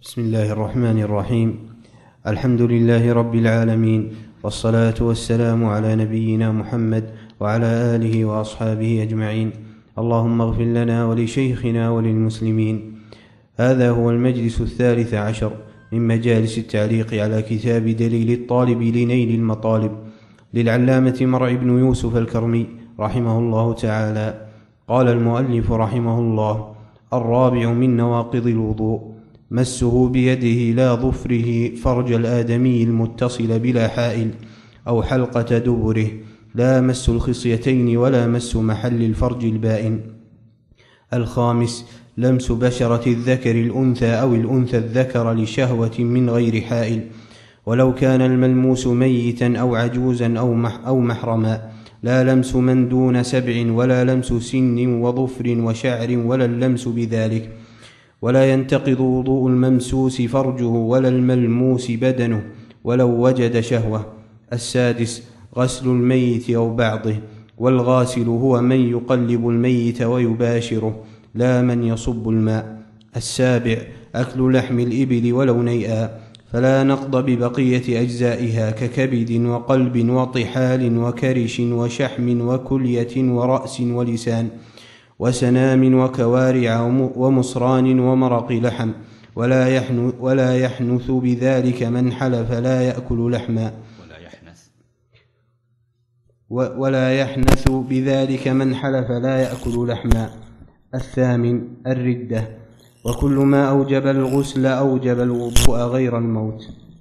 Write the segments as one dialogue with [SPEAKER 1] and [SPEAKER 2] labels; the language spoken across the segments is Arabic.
[SPEAKER 1] بسم الله الرحمن الرحيم. الحمد لله رب العالمين، والصلاة والسلام على نبينا محمد وعلى آله وأصحابه أجمعين. اللهم اغفر لنا ولشيخنا وللمسلمين. هذا هو المجلس 13 من مجالس التعليق على كتاب دليل الطالب لنيل المطالب للعلامة مرعي بن يوسف الكرمي رحمه الله تعالى. قال المؤلف رحمه الله: الرابع من نواقض الوضوء مسه بيده لا ظفره فرج الآدمي المتصل بلا حائل أو حلقة دبره، لا مس الخصيتين ولا مس محل الفرج البائن. الخامس: لمس بشرة الذكر الأنثى أو الأنثى الذكر لشهوة من غير حائل، ولو كان الملموس ميتا أو عجوزا أو محرما، لا لمس من دون 7 ولا لمس سن وظفر وشعر ولا اللمس بذلك. ولا ينتقض وضوء الممسوس فرجه ولا الملموس بدنه ولو وجد شهوة. السادس: غسل الميت أو بعضه، والغاسل هو من يقلب الميت ويباشره لا من يصب الماء. السابع: أكل لحم الإبل ولو نيئا، فلا نقض ببقية أجزائها ككبد وقلب وطحال وكرش وشحم وكلية ورأس ولسان وسنام وكوارع ومصران ومرق لحم، ولا يحنث بذلك من حلف لا يأكل لحما، ولا يحنث بذلك من حلف لا يأكل لحما. الثامن: الردة، وكل ما أوجب الغسل أوجب الوضوء غير الموت.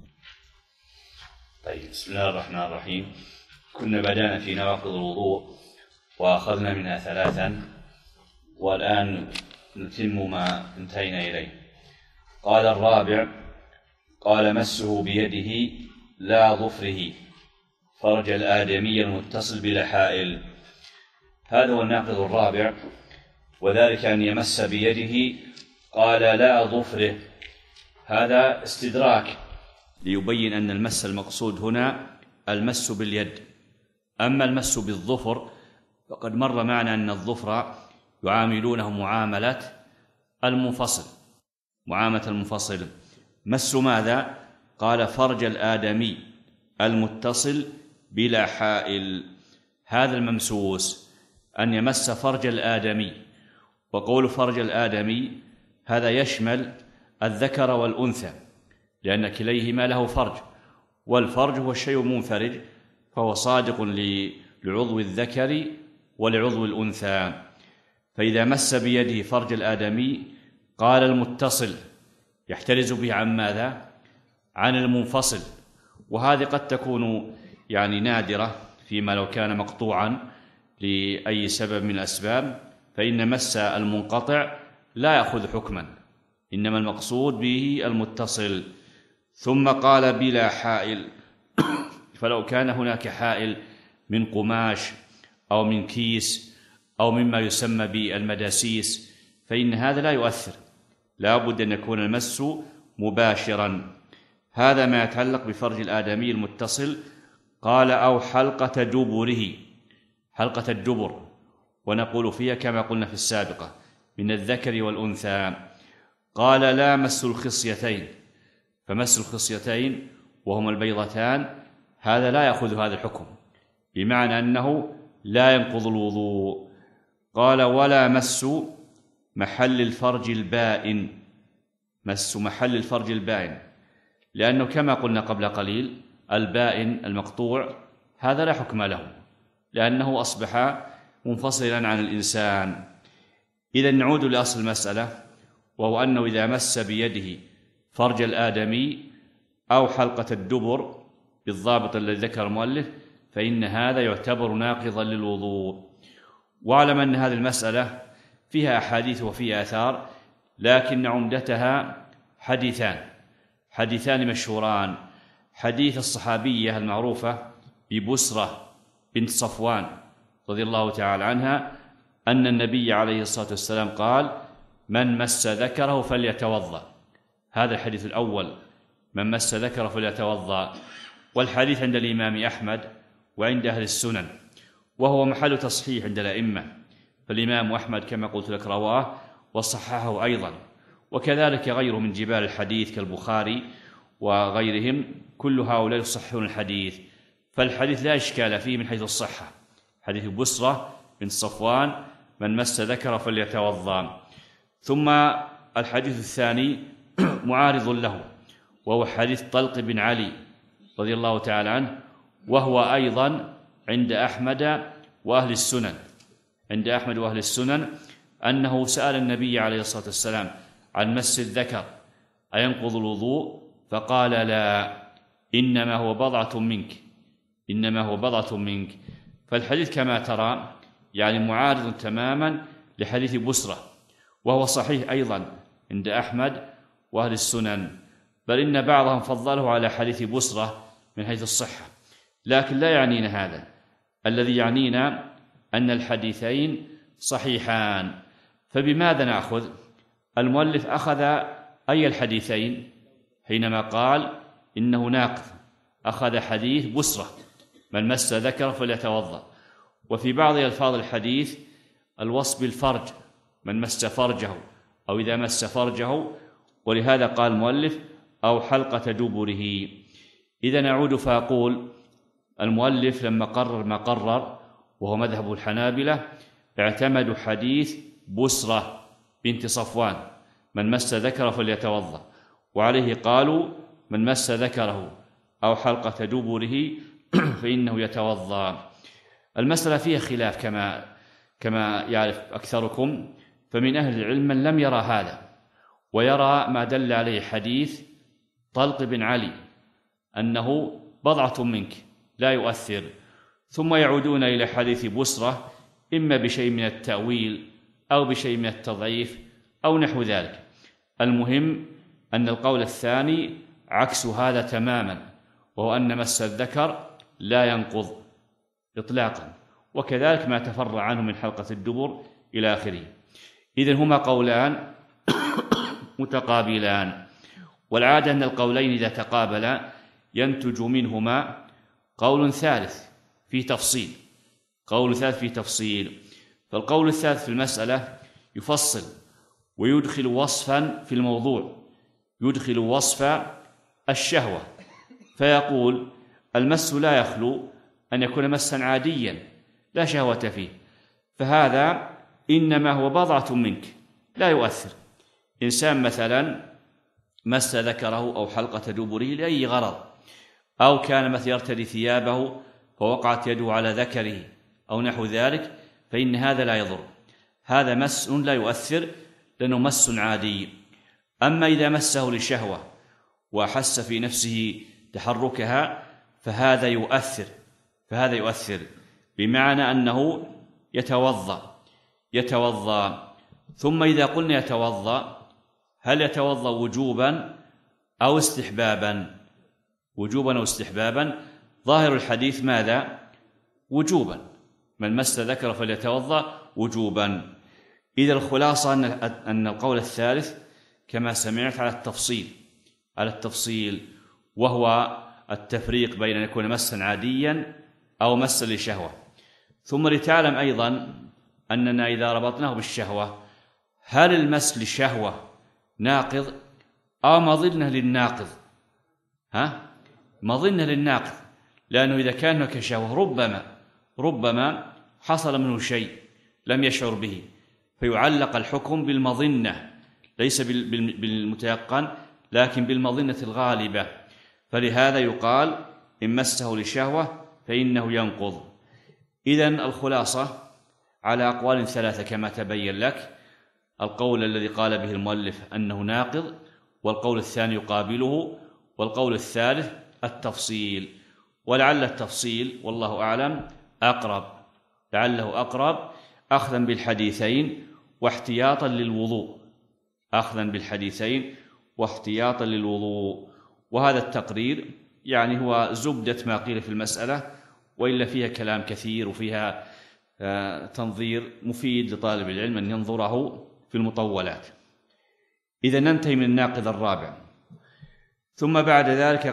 [SPEAKER 2] طيب، بسم الله الرحمن الرحيم. كنا بدأنا في نواقض الوضوء وأخذنا منها 3، والآن نتم ما انتهينا إليه. قال الرابع: قال مسه بيده لا ظفره فرج الآدمي المتصل بلا حائل. هذا هو الناقض الرابع، وذلك أن يمس بيده قال لا ظفره. هذا استدراك ليبين أن المس المقصود هنا المس باليد، أما المس بالظفر فقد مر معنا أن الظفر يعاملونه معاملة المنفصل. مس ماذا؟ قال فرج الآدمي المتصل بلا حائل. هذا الممسوس أن يمس فرج الآدمي، وقول فرج الآدمي هذا يشمل الذكر والأنثى، لأن كليهما له فرج، والفرج هو الشيء المنفرج، فهو صادق لعضو الذكر ولعضو الأنثى. فإذا مس بيده فرج الآدمي قال المتصل يحترز به عن ماذا؟ عن المنفصل، وهذه قد تكون نادرة فيما لو كان مقطوعا لأي سبب من الأسباب، فإن مس المنقطع لا يأخذ حكما، إنما المقصود به المتصل. ثم قال بلا حائل، فلو كان هناك حائل من قماش أو من كيس أو مما يسمى بالمداسيس فإن هذا لا يؤثر، لا بد أن يكون المس مباشرا. هذا ما يتعلق بفرج الآدمي المتصل. قال أو حلقة دبره، حلقة الدبر، ونقول فيها كما قلنا في السابقة من الذكر والأنثى. قال لا مس الخصيتين، فمس الخصيتين وهما البيضتان هذا لا يأخذ هذا الحكم، بمعنى أنه لا ينقض الوضوء. قال ولا مس محل الفرج البائن، مس محل الفرج البائن، لأنه كما قلنا قبل قليل البائن المقطوع هذا لا حكم له، لأنه أصبح منفصلا عن الإنسان. إذا نعود لأصل المسألة، وهو أنه إذا مس بيده فرج الآدمي أو حلقة الدبر بالضابط الذي ذكر المؤلف فإن هذا يعتبر ناقضا للوضوء. واعلم أن هذه المسألة فيها أحاديث وفيها آثار، لكن عمدتها حديثان مشهوران: حديث الصحابية المعروفة ببسرة بنت صفوان رضي الله تعالى عنها أن النبي عليه الصلاة والسلام قال: من مس ذكره فليتوضأ. هذا الحديث الأول، من مس ذكره فليتوضأ. والحديث عند الإمام أحمد وعند أهل السنن، وهو محل تصحيح عند الأئمة، فالإمام أحمد كما قلت لك رواه وصححه أيضا، وكذلك غيره من جبال الحديث كالبخاري وغيرهم، كل هؤلاء يصحون الحديث، فالحديث لا إشكال فيه من حيث الصحة. حديث بسرة بنت صفوان: من مس ذكر فليتوضأ. ثم الحديث الثاني معارض له، وهو حديث طلق بن علي رضي الله تعالى عنه، وهو أيضا عند أحمد وأهل السنن، عند أحمد وأهل السنن، أنه سأل النبي عليه الصلاة والسلام عن مس الذكر أينقض الوضوء؟ فقال: لا، إنما هو بضعة منك، إنما هو بضعة منك. فالحديث كما ترى يعني معارض تماما لحديث بسرة، وهو صحيح أيضا عند أحمد وأهل السنن، بل إن بعضهم فضله على حديث بسرة من حيث الصحة. لكن لا يعنينا هذا، الذي يعنينا أن الحديثين صحيحان. فبماذا نأخذ؟ المؤلف أخذ أي الحديثين حينما قال إنه ناقض؟ أخذ حديث بسرة: من مس ذكر فليتوضأ. وفي بعض ألفاظ الحديث الوصف بالفرج: من مس فرجه، أو إذا مس فرجه، ولهذا قال المؤلف: أو حلقة دبره. إذا نعود فأقول المؤلف لما قرر ما قرر، وهو مذهب الحنابلة، اعتمدوا حديث بسرة بنت صفوان: من مس ذكر فليتوضأ، وعليه قالوا: من مس ذكره أو حلقة دبره فإنه يتوضأ. المسألة فيها خلاف كما يعرف أكثركم، فمن أهل العلم من لم يرى هذا، ويرى ما دل عليه حديث طلق بن علي أنه بضعة منك لا يؤثر، ثم يعودون إلى حديث بسرة إما بشيء من التأويل أو بشيء من التضعيف أو نحو ذلك. المهم أن القول الثاني عكس هذا تماما، وهو أن مس الذكر لا ينقض إطلاقا، وكذلك ما تفرع عنه من حلقة الدبر إلى آخره. إذن هما قولان متقابلان، والعادة أن القولين إذا تقابلا ينتج منهما قول ثالث في تفصيل، قول ثالث في تفصيل. فالقول الثالث في المسألة يفصل ويدخل وصفا في الموضوع، يدخل وصف الشهوة، فيقول: المس لا يخلو أن يكون مسا عاديا لا شهوة فيه، فهذا إنما هو بضعة منك لا يؤثر. إنسان مثلا مس ذكره أو حلقة دبره لأي غرض، أو كان مثلا يرتدي ثيابه فوقعت يده على ذكره أو نحو ذلك، فإن هذا لا يضر، هذا مس لا يؤثر لأنه مس عادي. أما إذا مسه لشهوة وأحس في نفسه تحركها فهذا يؤثر، بمعنى أنه يتوضأ. ثم إذا قلنا يتوضأ، هل يتوضأ وجوبا أو استحبابا؟ وجوبا أو استحبابا؟ ظاهر الحديث ماذا؟ وجوبا، من مس ذكر فليتوضأ وجوبا. إذا الخلاصة أن القول الثالث كما سمعت على التفصيل، وهو التفريق بين أن يكون مسا عاديا أو مسا لشهوة. ثم لتعلم أيضا أننا إذا ربطناه بالشهوة، هل المس للشهوة ناقض أو مظنة للناقض؟ مظنة للناقض، لأنه إذا كان هناك شهوة ربما حصل منه شيء لم يشعر به، فيعلق الحكم بالمظنة ليس بالمتيقن، لكن بالمظنة الغالبة. فلهذا يقال إن مسه لشهوة فإنه ينقض. إذن الخلاصة على أقوال ثلاثة كما تبين لك: القول الذي قال به المؤلف أنه ناقض، والقول الثاني يقابله، والقول الثالث التفصيل. ولعل التفصيل والله أعلم لعله أقرب أخذا بالحديثين واحتياطا للوضوء. وهذا التقرير يعني هو زبدة ما قيل في المسألة، وإلا فيها كلام كثير وفيها تنظير مفيد لطالب العلم أن ينظره في المطولات. إذا ننتهي من الناقض الرابع. ثم بعد ذلك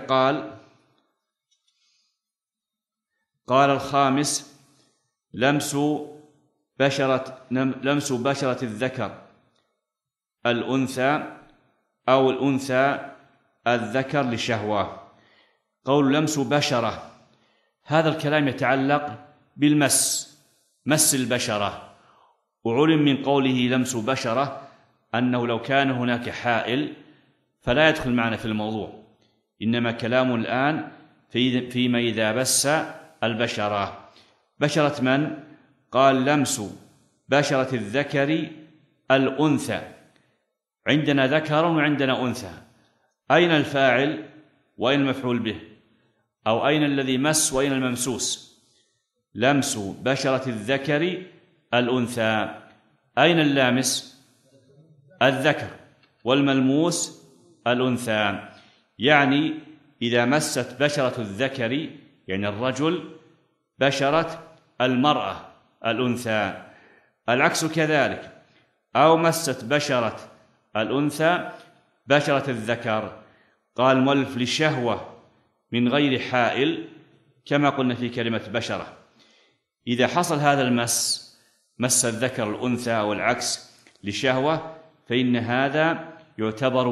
[SPEAKER 2] قال الخامس: لمس بشرة الذكر الأنثى أو الأنثى الذكر لشهوة. قول لمس بشرة، هذا الكلام يتعلق بالمس، مس البشرة، وعلم من قوله لمس بشرة أنه لو كان هناك حائل فلا يدخل معنا في الموضوع، إنما كلام الآن فيما إذا بس البشرة. بشرة من؟ قال لمس بشرة الذكر الأنثى. عندنا ذكر وعندنا أنثى، أين الفاعل وأين المفعول به؟ أو أين الذي مس وأين الممسوس؟ لمس بشرة الذكر الأنثى، أين اللامس؟ الذكر، والملموس الأنثى. يعني إذا مست بشرة الذكر يعني الرجل بشرة المرأة الأنثى، العكس كذلك، أو مست بشرة الأنثى بشرة الذكر. قال المؤلف لشهوة من غير حائل، كما قلنا في كلمة بشرة. إذا حصل هذا المس، مس الذكر الأنثى أو العكس لشهوة، فإن هذا يعتبر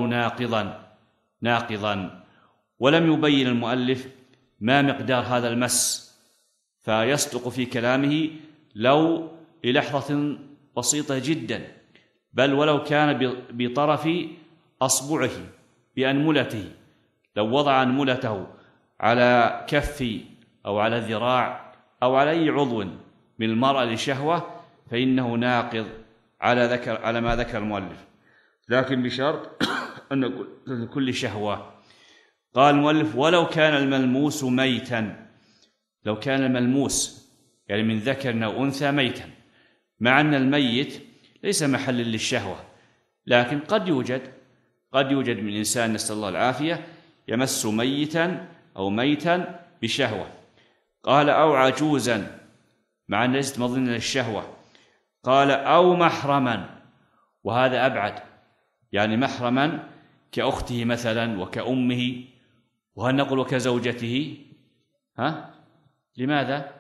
[SPEAKER 2] ناقضا. ولم يبين المؤلف ما مقدار هذا المس، فيصدق في كلامه لو للحظة بسيطة جدا، بل ولو كان بطرف أصبعه بأنملته، لو وضع أنملته على كفي أو على ذراع أو على أي عضو من المرأة لشهوة فإنه ناقض على ما ذكر المؤلف، لكن بشرط أن كل شهوة. قال المؤلف ولو كان الملموس ميتا، لو كان الملموس يعني من ذكر أو أنثى ميتا، مع أن الميت ليس محلا للشهوة، لكن قد يوجد من إنسان نسأل الله العافية يمس ميتا أو ميتا بشهوة. قال أو عجوزا، مع أن ليست مظنة للشهوة. قال أو محرما، وهذا أبعد، يعني محرما كأخته مثلا وكأمه، وهل نقول وكزوجته؟ لماذا؟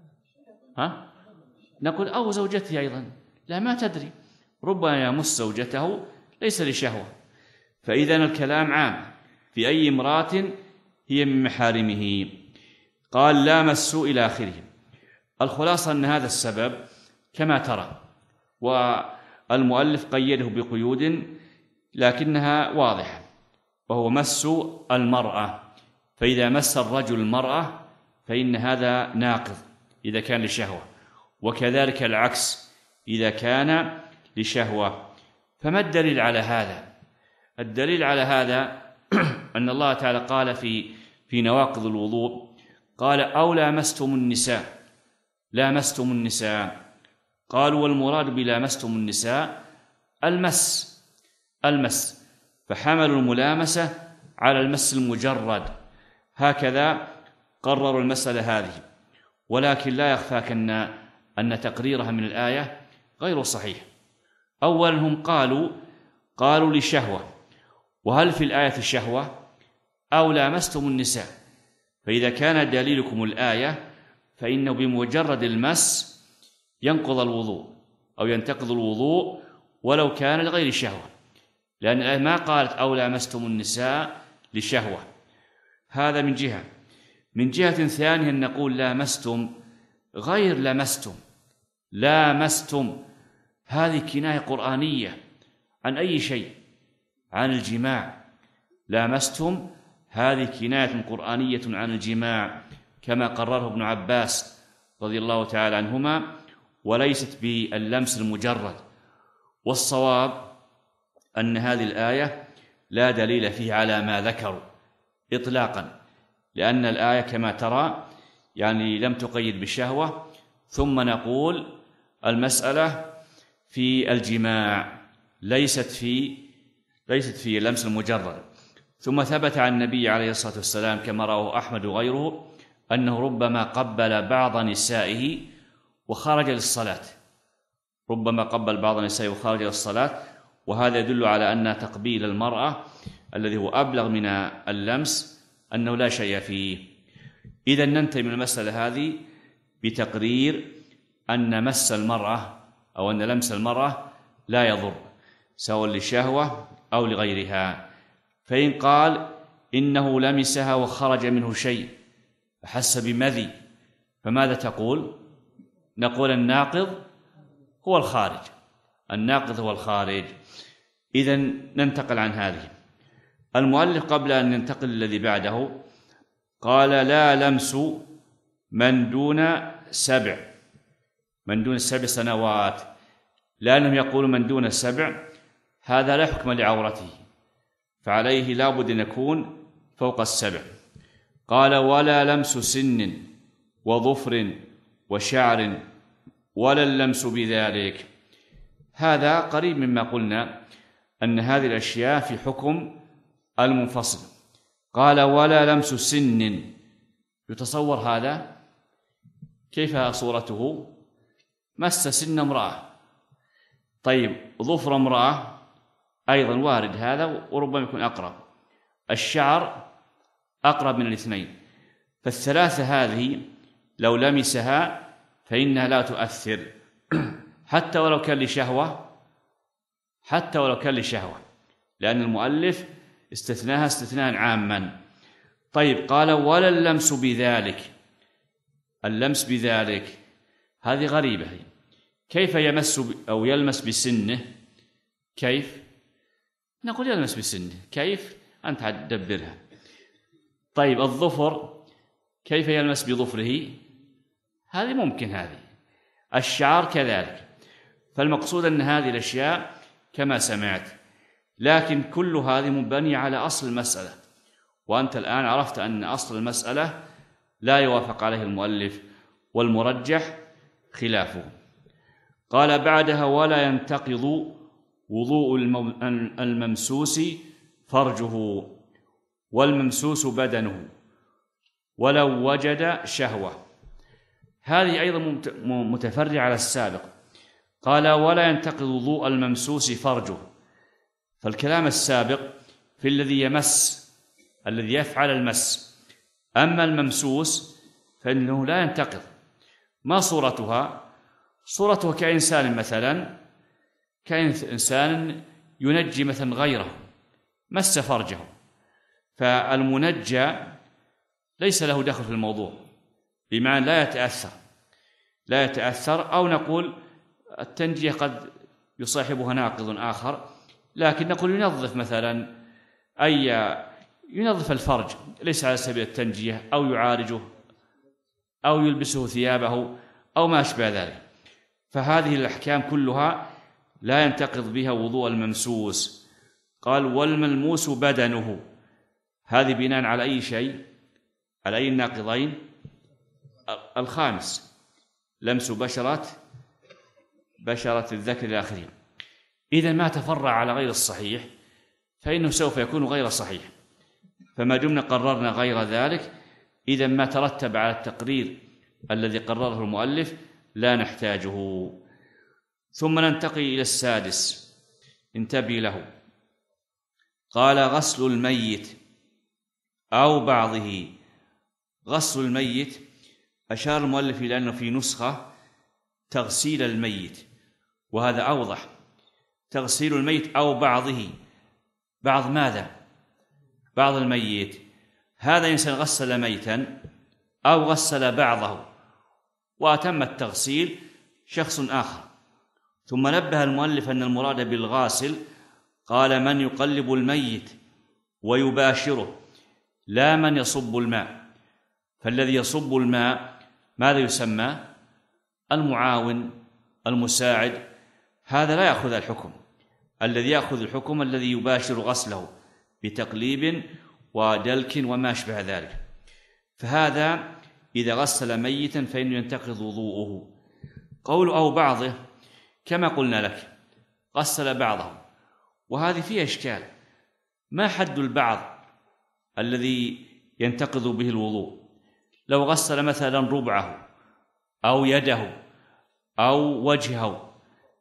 [SPEAKER 2] نقول أو زوجته أيضا، لا ما تدري، ربما يمس زوجته ليس لشهوة. فإذن الكلام عام في أي امرأة هي من محارمه. قال لا مسوا إلى آخره. الخلاصة أن هذا السبب كما ترى، والمؤلف قيده بقيود لكنها واضحة، وهو مس المرأة. فإذا مس الرجل المرأة فإن هذا ناقض إذا كان لشهوة، وكذلك العكس إذا كان لشهوة. فما الدليل على هذا؟ الدليل على هذا أن الله تعالى قال في نواقض الوضوء، قال أو لامستم النساء. قالوا والمراد بلامستم النساء المس، فحملوا الملامسة على المس المجرد، هكذا قرروا المسألة هذه. ولكن لا يخفاك أن تقريرها من الآية غير صحيح. أولا هم قالوا لشهوة، وهل في الآية شهوة؟ أو لامستم النساء. فإذا كان دليلكم الآية فإنه بمجرد المس ينقض الوضوء أو ينتقض الوضوء ولو كان لغير شهوة، لأن الآية ما قالت أو لامستم النساء لشهوة. هذا من جهة. من جهة ثانية أن نقول لامستم غير لامستم، هذه كناية قرآنية عن أي شيء، عن الجماع. لامستم هذه كناية قرآنية عن الجماع كما قرره ابن عباس رضي الله تعالى عنهما، وليست باللمس المجرد. والصواب أن هذه الآية لا دليل فيه على ما ذكروا إطلاقا، لأن الآية كما ترى يعني لم تقيد بالشهوة. ثم نقول المسألة في الجماع ليست في اللمس المجرد. ثم ثبت عن النبي عليه الصلاة والسلام كما رواه أحمد وغيره أنه ربما قبل بعض نسائه وخرج للصلاة، وهذا يدل على أن تقبيل المرأة الذي هو أبلغ من اللمس أنه لا شيء فيه. إذا ننتهي من المسألة هذه بتقرير أن مس المرأة أو أن لمس المرأة لا يضر، سواء لشهوة أو لغيرها. فإن قال إنه لمسها وخرج منه شيء أحس بمذي، فماذا تقول؟ نقول الناقض هو الخارج، الناقض هو الخارج. إذن ننتقل عن هذه. المؤلف قبل أن ننتقل الذي بعده قال لا لمس من دون 7 سنوات، لأنهم يقولون من دون 7 هذا لا حكم لعورته، فعليه لا بد أن يكون فوق 7. قال ولا لمس سن وظفر وشعر ولا اللمس بذلك. هذا قريب مما قلنا أن هذه الأشياء في حكم المنفصل. قال ولا لمس سن، يتصور هذا كيف صورته؟ مس سن امرأة. طيب ظفر امرأة أيضا وارد هذا وربما يكون أقرب. الشعر أقرب من الاثنين، فالثلاثة هذه لو لمسها فإنها لا تؤثر حتى ولو كان لشهوة، لأن المؤلف استثناها استثناء عاما. طيب قال ولا اللمس بذلك. اللمس بذلك هذه غريبة، كيف يمس أو يلمس بسنه؟ كيف؟ نقول يلمس بسنه، كيف؟ أنت تدبرها. طيب الظفر كيف يلمس بظفره؟ هذه ممكن. هذه الشعر كذلك. فالمقصود أن هذه الأشياء كما سمعت، لكن كل هذه مبنية على أصل المسألة، وأنت الآن عرفت أن أصل المسألة لا يوافق عليه المؤلف، والمرجح خلافه. قال بعدها ولا ينتقض وضوء الممسوس فرجه والممسوس بدنه ولو وجد شهوة. هذه أيضا متفرعة على السابق. قال ولا ينتقض وضوء الممسوس فرجه، فالكلام السابق في الذي يمس، الذي يفعل المس. أما الممسوس فإنه لا ينتقض. ما صورتها؟ صورتها كإنسان مثلا، كإنسان ينجي مثلا غيره، مس فرجه، فالمنجى ليس له دخل في الموضوع، بمعنى لا يتأثر، أو نقول التنجية قد يصاحبها ناقض آخر، لكن نقول ينظف مثلا، ينظف الفرج ليس على سبيل التنجية، أو يعالجه، أو يلبسه ثيابه، أو ما أشبه ذلك. فهذه الأحكام كلها لا ينتقض بها وضوء الممسوس. قال والملموس بدنه، هذه بناء على أي شيء؟ على أي الناقضين؟ الخامس، لمس بشرة الذكر إلى آخره. إذا ما تفرع على غير الصحيح فإنه سوف يكون غير صحيح، فما دمنا قررنا غير ذلك، إذا ما ترتب على التقرير الذي قرره المؤلف لا نحتاجه. ثم ننتقل إلى السادس، انتبه له. قال غسل الميت أو بعضه. غسل الميت أشار المؤلف إلى أنه في نسخة تغسيل الميت، وهذا أوضح. تغسيل الميت أو بعضه. بعض ماذا؟ بعض الميت. هذا إنسان غسل ميتا أو غسل بعضه وأتم التغسيل شخص آخر، ثم نبه المؤلف أن المراد بالغاسل قال من يقلب الميت ويباشره، لا من يصب الماء. فالذي يصب الماء ماذا يسمى؟ المعاون، المساعد. هذا لا يأخذ الحكم. الذي يأخذ الحكم الذي يباشر غسله بتقليب ودلك وما أشبه ذلك. فهذا إذا غسل ميتا فإنه ينتقض وضوءه. قول أو بعضه كما قلنا لك، غسل بعضه، وهذه فيها إشكال. ما حد البعض الذي ينتقض به الوضوء؟ لو غسل مثلا ربعه أو يده أو وجهه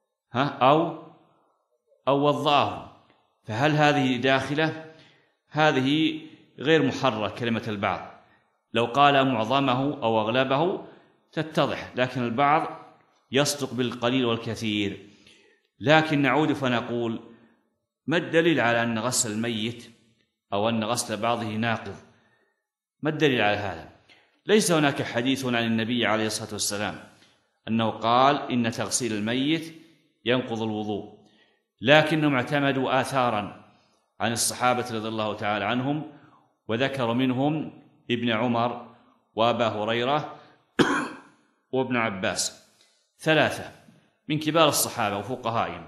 [SPEAKER 2] أو وضعه، فهل هذه داخلة؟ هذه غير محررة كلمة البعض. لو قال معظمه أو أغلبه تتضح، لكن البعض يصدق بالقليل والكثير. لكن نعود فنقول ما الدليل على أن غسل الميت أو أن غسل بعضه ناقض. ما الدليل على هذا؟ ليس هناك حديث عن النبي عليه الصلاة والسلام أنه قال إن تغسيل الميت ينقض الوضوء، لكنهم اعتمدوا آثارا عن الصحابة رضي الله تعالى عنهم، وذكروا منهم ابن عمر وأبا هريرة وابن عباس، 3 من كبار الصحابة وفقهائهم،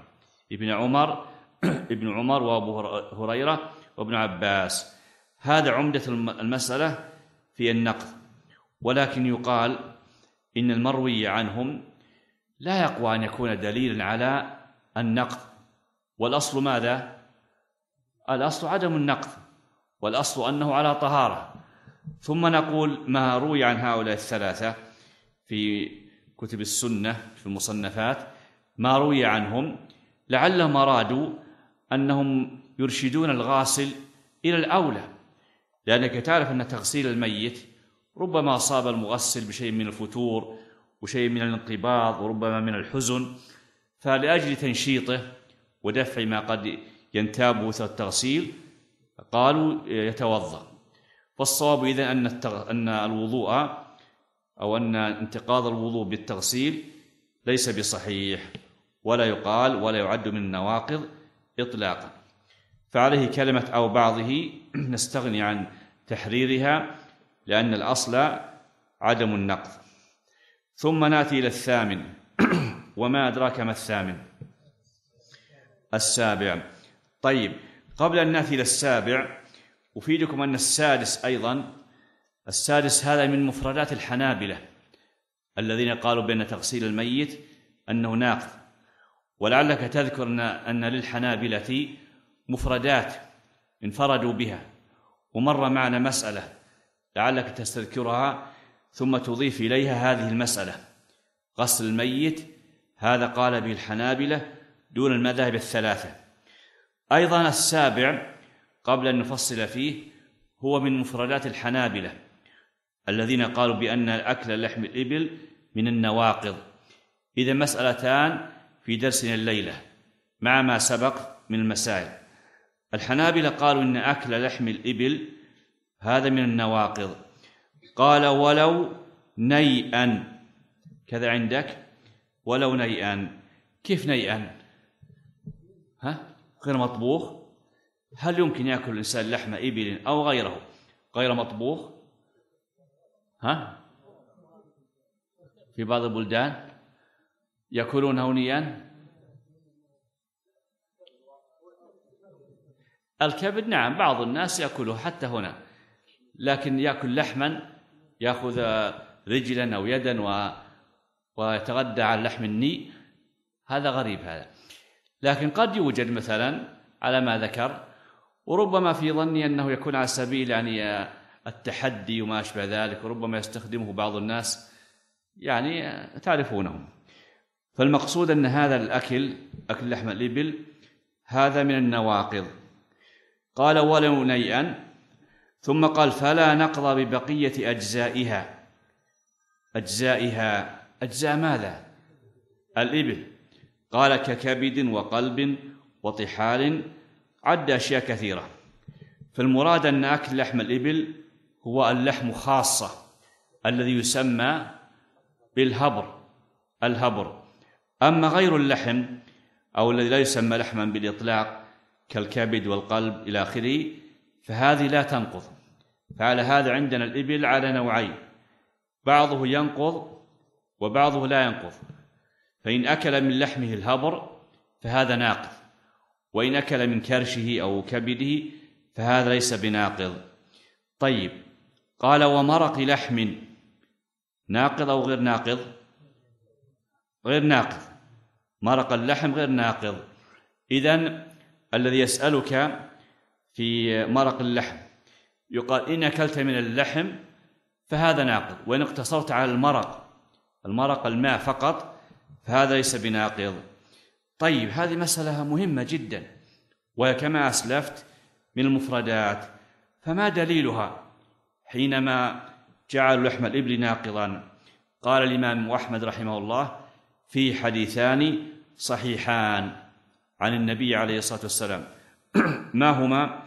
[SPEAKER 2] ابن عمر وأبو هريرة وابن عباس. هذا عمدة المسألة في النقض. ولكن يقال إن المروي عنهم لا يقوى أن يكون دليلا على النقض، والأصل ماذا؟ الأصل عدم النقض، والأصل أنه على طهارة. ثم نقول ما روي عن هؤلاء 3 في كتب السنة في المصنفات، ما روي عنهم لعلهم أرادوا أنهم يرشدون الغاسل إلى الأولى، لأنك تعرف أن تغسيل الميت ربما أصاب المغسل بشيء من الفتور وشيء من الانقباض وربما من الحزن، فلأجل تنشيطه ودفع ما قد ينتابه أثر التغسيل قالوا يتوضأ. فالصواب إذن أن الوضوء أو أن انتقاض الوضوء بالتغسيل ليس بصحيح، ولا يقال ولا يعد من النواقض إطلاقا. فعليه كلمة أو بعضه نستغني عن تحريرها، لأن الأصل عدم النقض. ثم نأتي إلى 8 وما أدراك ما 7. طيب، قبل أن نأتي إلى 7 أفيدكم أن 6 أيضا، 6 هذا من مفردات الحنابلة الذين قالوا بأن تغسيل الميت أنه ناقض. ولعلك تذكر أن للحنابلة مفردات انفردوا بها، ومر معنا مسألة لعلك تستذكرها ثم تضيف إليها هذه المسألة. غسل الميت هذا قال به الحنابلة دون المذاهب 3. أيضا 7 قبل أن نفصل فيه هو من مفردات الحنابلة الذين قالوا بأن أكل لحم الإبل من النواقض. إذا مسألتان في درسنا الليلة مع ما سبق من المسائل. الحنابلة قالوا إن أكل لحم الإبل هذا من النواقض. قال ولو نيئا، كذا عندك ولو نيئا. كيف نيئا؟ غير مطبوخ؟ هل يمكن يأكل الإنسان لحم إبل أو غيره غير مطبوخ؟ في بعض البلدان يأكلونه نيئا. الكبد نعم بعض الناس يأكله حتى هنا، لكن يأكل لحما، يأخذ رجلا أو يدا ويتغدى على لحم النيء، هذا غريب هذا. لكن قد يوجد مثلا على ما ذكر، وربما في ظني أنه يكون على سبيل يعني التحدي وما أشبه ذلك، وربما يستخدمه بعض الناس يعني تعرفونهم. فالمقصود أن هذا الأكل، أكل لحم الإبل، هذا من النواقض. قال ولو نيئا، ثم قال فلا نقض ببقية أجزائها. أجزاء ماذا؟ الإبل. قال ككبد وقلب وطحال، عد أشياء كثيرة. فالمراد أن أكل لحم الإبل هو اللحم خاصة الذي يسمى الهبر. أما غير اللحم أو الذي لا يسمى لحما بالإطلاق كالكبد والقلب إلى آخره فهذه لا تنقض. فعلى هذا عندنا الإبل على نوعين، بعضه ينقض وبعضه لا ينقض. فإن أكل من لحمه الهبر فهذا ناقض، وإن أكل من كرشه أو كبده فهذا ليس بناقض. طيب، قال ومرق لحم، ناقض أو غير ناقض؟ غير ناقض، مرق اللحم غير ناقض. إذن الذي يسألك في مرق اللحم يقال إن أكلت من اللحم فهذا ناقض، وإن اقتصرت على المرق الماء فقط فهذا ليس بناقض. طيب، هذه مسألة مهمة جدا، وكما أسلفت من المفردات. فما دليلها حينما جعلوا لحم الإبل ناقضا؟ قال الإمام أحمد رحمه الله في حديثان صحيحان عن النبي عليه الصلاة والسلام. ما هما؟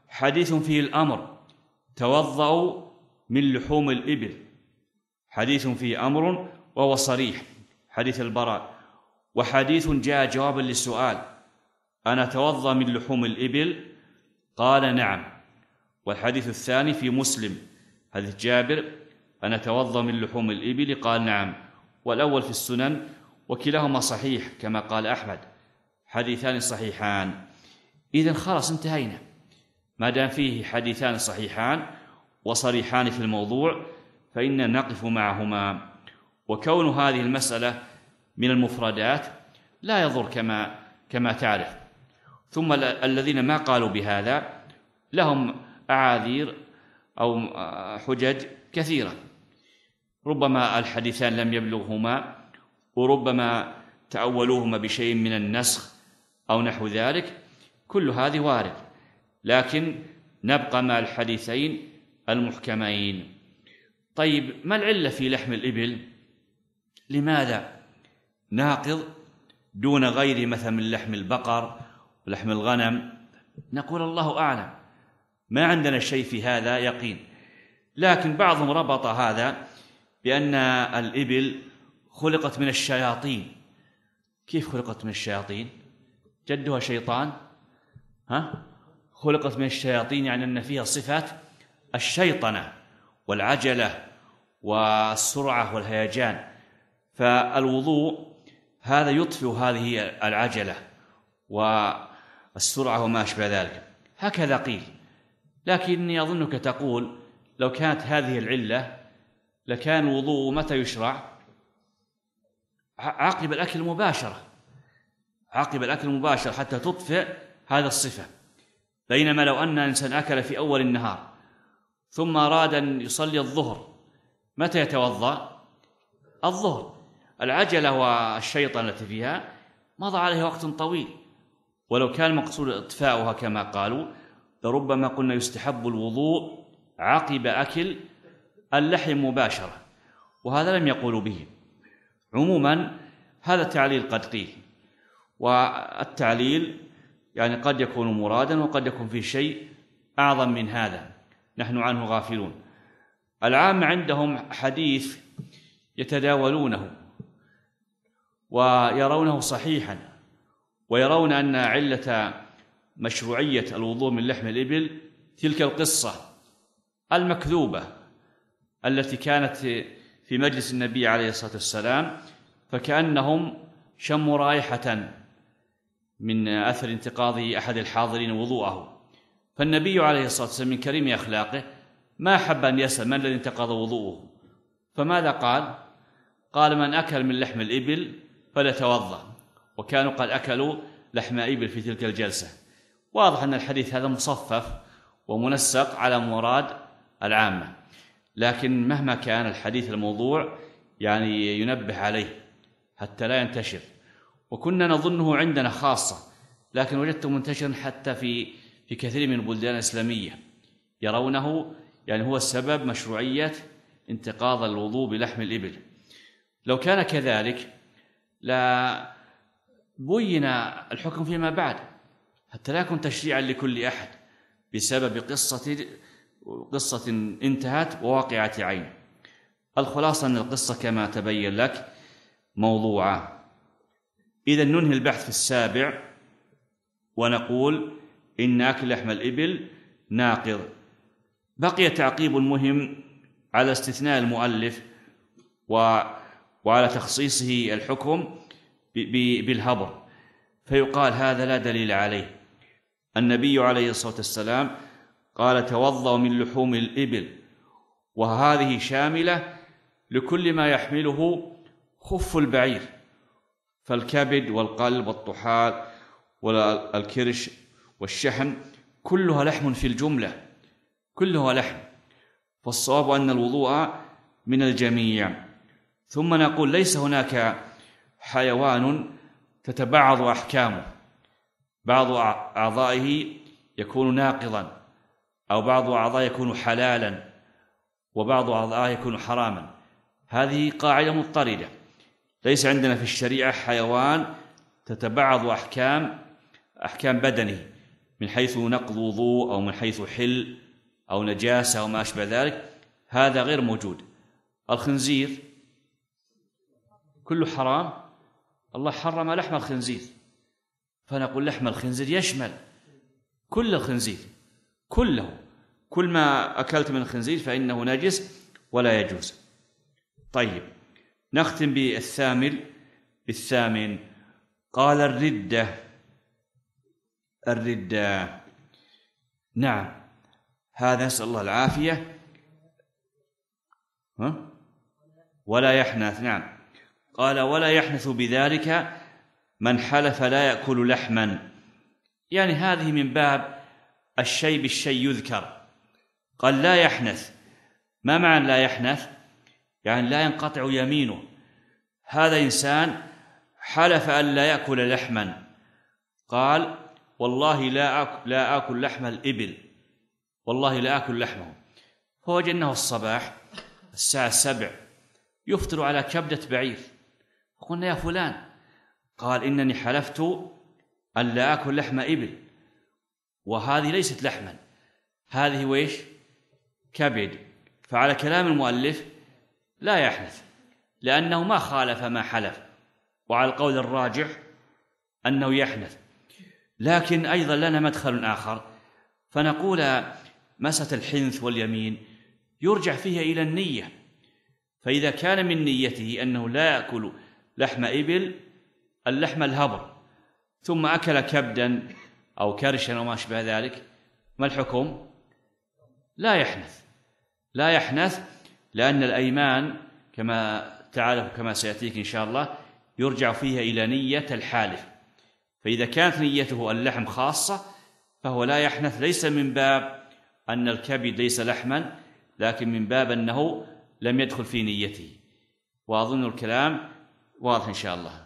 [SPEAKER 2] حديث فيه الأمر توضأوا من لحوم الإبل، حديث فيه أمر وهو صريح حديث البراء، وحديث جاء جوابا للسؤال أنا أتوضأ من لحوم الإبل؟ قال نعم. والحديث الثاني في مسلم حديث جابر أنا أتوضأ من لحوم الإبل؟ قال نعم. والأول في السنن، وكلاهما صحيح كما قال أحمد، حديثان صحيحان. إذن خلاص انتهينا، ما دام فيه حديثان صحيحان وصريحان في الموضوع فإننا نقف معهما. وكون هذه المسألة من المفردات لا يضر كما تعرف. ثم الذين ما قالوا بهذا لهم أعاذير أو حجج كثيرة، ربما الحديثان لم يبلغهما، وربما تأولوهما بشيء من النسخ أو نحو ذلك، كل هذه وارد، لكن نبقى مع الحديثين المحكمين. طيب، ما العلة في لحم الإبل؟ لماذا ناقض دون غيره مثلا من لحم البقر ولحم الغنم؟ نقول الله أعلم، ما عندنا شيء في هذا يقين، لكن بعضهم ربط هذا بأن الإبل خلقت من الشياطين. كيف خلقت من الشياطين؟ جدها شيطان؟ خلقت من الشياطين يعني أن فيها صفات الشيطنة والعجلة والسرعة والهيجان، فالوضوء هذا يطفئ هذه العجلة والسرعة وما أشبه ذلك، هكذا قيل. لكني أظنك تقول لو كانت هذه العلة لكان الوضوء متى يشرع؟ عقب الأكل مباشرة، عقب الأكل مباشرة حتى تطفئ هذا الصفة. بينما لو أن إنسان أكل في أول النهار ثم أراد أن يصلي الظهر، متى يتوضأ؟ الظهر. العجلة والشيطان التي فيها مضى عليها وقت طويل، ولو كان مقصود إطفاؤها كما قالوا لربما قلنا يستحب الوضوء عقب أكل اللحم مباشرة، وهذا لم يقولوا به. عموما هذا التعليل قد قيل، والتعليل يعني قد يكون مرادا وقد يكون فيه شيء أعظم من هذا نحن عنه غافلون. العامة عندهم حديث يتداولونه ويرونه صحيحا، ويرون أن علة مشروعية الوضوء من لحم الإبل تلك القصة المكذوبة التي كانت في مجلس النبي عليه الصلاة والسلام، فكأنهم شموا رائحة من أثر انتقاض أحد الحاضرين وضوءه، فالنبي عليه الصلاة والسلام من كريم أخلاقه ما أحب أن يسأل من الذي انتقض وضوءه، فماذا قال؟ قال من أكل من لحم الإبل فليتوضأ، وكانوا قد أكلوا لحم إبل في تلك الجلسة. واضح أن الحديث هذا مصفف ومنسق على مراد العامة، لكن مهما كان الحديث الموضوع يعني ينبه عليه حتى لا ينتشر، وكنا نظنه عندنا خاصة، لكن وجدته منتشرا حتى في كثير من البلدان الإسلامية، يرونه يعني هو السبب مشروعية انتقاض الوضوء بلحم الإبل. لو كان كذلك لا بين الحكم فيما بعد حتى لا يكون تشريعا لكل أحد بسبب قصة انتهت وواقعة عين. الخلاصة أن القصة كما تبين لك موضوعة. إذا ننهي البحث في السابع ونقول إن أكل لحم الإبل ناقض. بقي تعقيب مهم على استثناء المؤلف وعلى تخصيصه الحكم بالهبر، فيقال هذا لا دليل عليه. النبي عليه الصلاة والسلام قال توضأوا من لحوم الإبل، وهذه شاملة لكل ما يحمله خف البعير، فالكبد والقلب والطحال والكرش والشحم كلها لحم في الجملة، كلها لحم، فالصواب أن الوضوء من الجميع. ثم نقول ليس هناك حيوان تتبعض أحكامه، بعض أعضائه يكون ناقضا، أو بعض أعضائه يكون حلالا، وبعض أعضائه يكون حراما. هذه قاعدة مضطردة، ليس عندنا في الشريعة حيوان تتبعض أحكام بدنه، من حيث نقض وضوء أو من حيث حل أو نجاسة أو ما أشبه ذلك، هذا غير موجود. الخنزير كله حرام، الله حرم لحم الخنزير، فنقول لحم الخنزير يشمل كل الخنزير كله، كل ما أكلت من الخنزير فإنه نجس ولا يجوز. طيب، نختم بالثامن. قال الردة. نعم، هذا نسأل الله العافية. ولا يحنث. نعم، قال ولا يحنث بذلك من حلف لا يأكل لحما، يعني هذه من باب الشيء بالشيء يذكر. قال لا يحنث، ما معنى لا يحنث؟ يعني لا ينقطع يمينه. هذا إنسان حلف أن لا يأكل لحما، قال والله لا آكل لحم الإبل، والله لا آكل لحمه، فوجدناه الصباح الساعة 7 يفطر على كبدة بعير، قلنا يا فلان، قال إنني حلفت أن لا آكل لحم إبل، وهذه ليست لحما، هذه ويش؟ كبد. فعلى كلام المؤلف لا يحنث، لأنه ما خالف ما حلف، وعلى القول الراجح أنه يحنث. لكن أيضا لنا مدخل آخر، فنقول مسألة الحنث واليمين يرجع فيها إلى النية، فإذا كان من نيته أنه لا يأكل لحم إبل، اللحم الهبر، ثم أكل كبدا أو كرشا أو ما أشبه ذلك، ما الحكم؟ لا يحنث، لأن الأيمان كما تعرف كما سيأتيك إن شاء الله يرجع فيها إلى نية الحالف، فإذا كانت نيته اللحم خاصة فهو لا يحنث، ليس من باب أن الكبد ليس لحما، لكن من باب أنه لم يدخل في نيته. وأظن الكلام واضح إن شاء الله.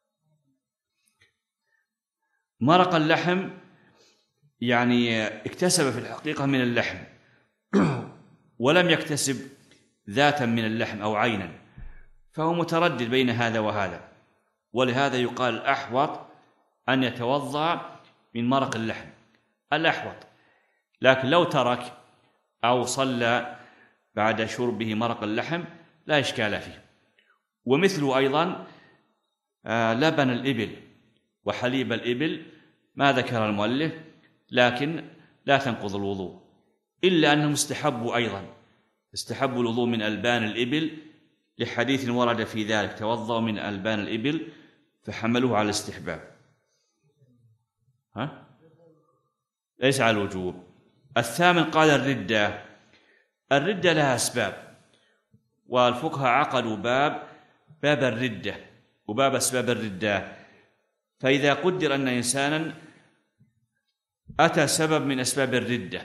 [SPEAKER 2] مرق اللحم يعني اكتسب في الحقيقة من اللحم ولم يكتسب ذاتا من اللحم أو عينا، فهو متردد بين هذا وهذا، ولهذا يقال الأحوط أن يتوضأ من مرق اللحم الأحوط. لكن لو ترك أو صلى بعد شربه مرق اللحم لا إشكال فيه. ومثله أيضا لبن الإبل وحليب الإبل ما ذكر المؤلف، لكن لا تنقض الوضوء، إلا أنه مستحب أيضا، استحب الوضوء من ألبان الإبل لحديث ورد في ذلك، توضأ من ألبان الإبل، فحملوه على الاستحباب، ليس على الوجوب. الثامن قال الردة لها أسباب، والفقهاء عقدوا باب الردة وباب أسباب الردة. فإذا قدر أن إنسانا أتى سبب من أسباب الردة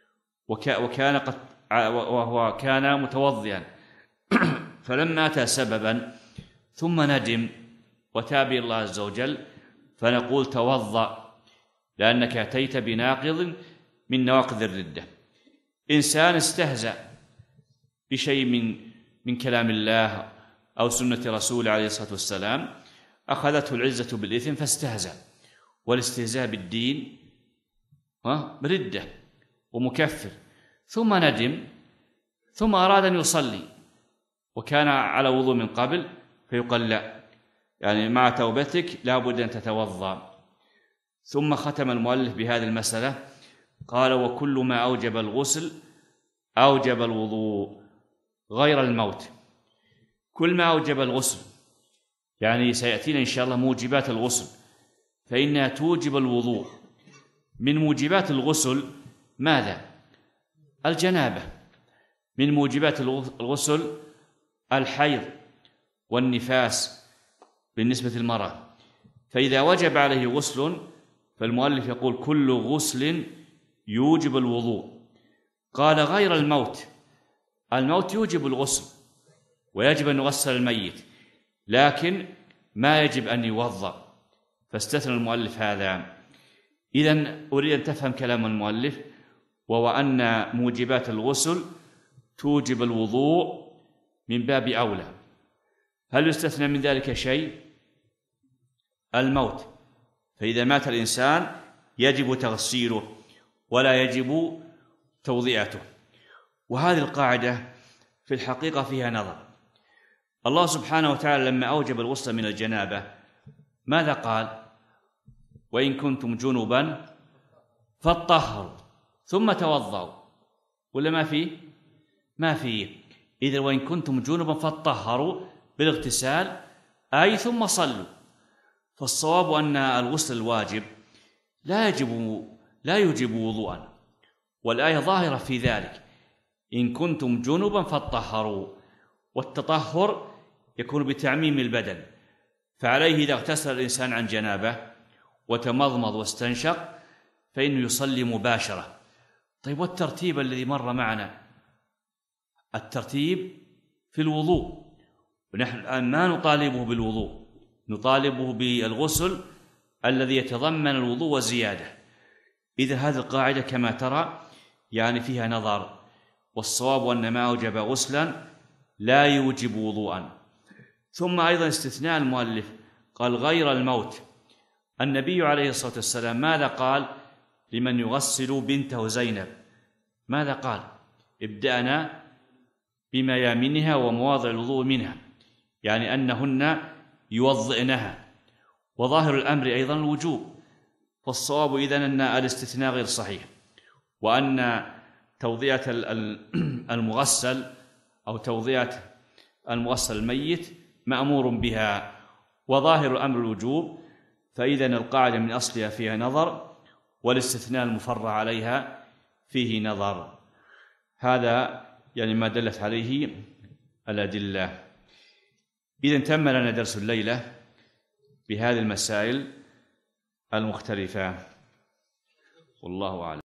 [SPEAKER 2] وهو كان متوضئا، فلما أتى سببا ثم ندم وتاب الله عز وجل، فنقول توضأ، لأنك أتيت بناقض من نواقض الردة. إنسان استهزأ بشيء من كلام الله أو سنة رسوله عليه الصلاة والسلام، أخذته العزة بالإثم فاستهزأ، والاستهزاء بالدين ردة ومكفر، ثم ندم ثم أراد أن يصلي وكان على وضوء من قبل، فيقال لا، يعني مع توبتك لا بد أن تتوضأ. ثم ختم المؤلف بهذه المسألة، قال وكل ما أوجب الغسل أوجب الوضوء غير الموت. كل ما أوجب الغسل، يعني سيأتينا إن شاء الله موجبات الغسل، فإنها توجب الوضوء. من موجبات الغسل ماذا؟ الجنابة. من موجبات الغسل الحيض والنفاس بالنسبة للمرأة، فإذا وجب عليه غسل فالمؤلف يقول كل غسل يوجب الوضوء. قال غير الموت، الموت يوجب الغسل ويجب أن يغسل الميت، لكن ما يجب أن يوضأ، فاستثنى المؤلف هذا. إذن أريد أن تفهم كلام المؤلف، وهو أن موجبات الغسل توجب الوضوء من باب أولى. هل يستثنى من ذلك شيء؟ الموت، فإذا مات الإنسان يجب تغسيله ولا يجب توضئته. وهذه القاعدة في الحقيقة فيها نظر. الله سبحانه وتعالى لما أوجب الغسل من الجنابة ماذا قال؟ وإن كنتم جنبا فاطهروا ثم توضؤوا، ولا ما فيه؟ ما فيه. إذا وإن كنتم جنبا فاطهروا بالاغتسال أي ثم صلوا. فالصواب أن الغسل الواجب لا يوجب وضوءا، والآية ظاهرة في ذلك: إن كنتم جنبا فاطهروا. والتطهر يكون بتعميم البدن، فعليه إذا اغتسل الإنسان عن جنابه وتمضمض واستنشق فإنه يصلي مباشرة. طيب، والترتيب الذي مر معنا، الترتيب في الوضوء، ونحن الآن ما نطالبه بالوضوء، نطالبه بالغسل الذي يتضمن الوضوء وزيادة. إذا هذه القاعدة كما ترى يعني فيها نظر، والصواب أن ما أوجب غسلا لا يوجب وضوءا. ثم أيضا استثناء المؤلف قال غير الموت. النبي عليه الصلاة والسلام ماذا قال لمن يغسل بنته زينب؟ ماذا قال؟ ابدأنا بميامنها ومواضع الوضوء منها، يعني أنهن يوضئنها. وظاهر الأمر أيضا الوجوب. فالصواب إذن أن الاستثناء غير صحيح، وأن توضئة المغسل أو توضئة المغسل الميت مأمور بها، وظاهر الأمر الوجوب. فإذن القاعدة من أصلها فيها نظر، والاستثناء المفرع عليها فيه نظر. هذا يعني ما دلت عليه الأدلة. إذن تم لنا درس الليلة بهذه المسائل المختلفة، والله أعلم.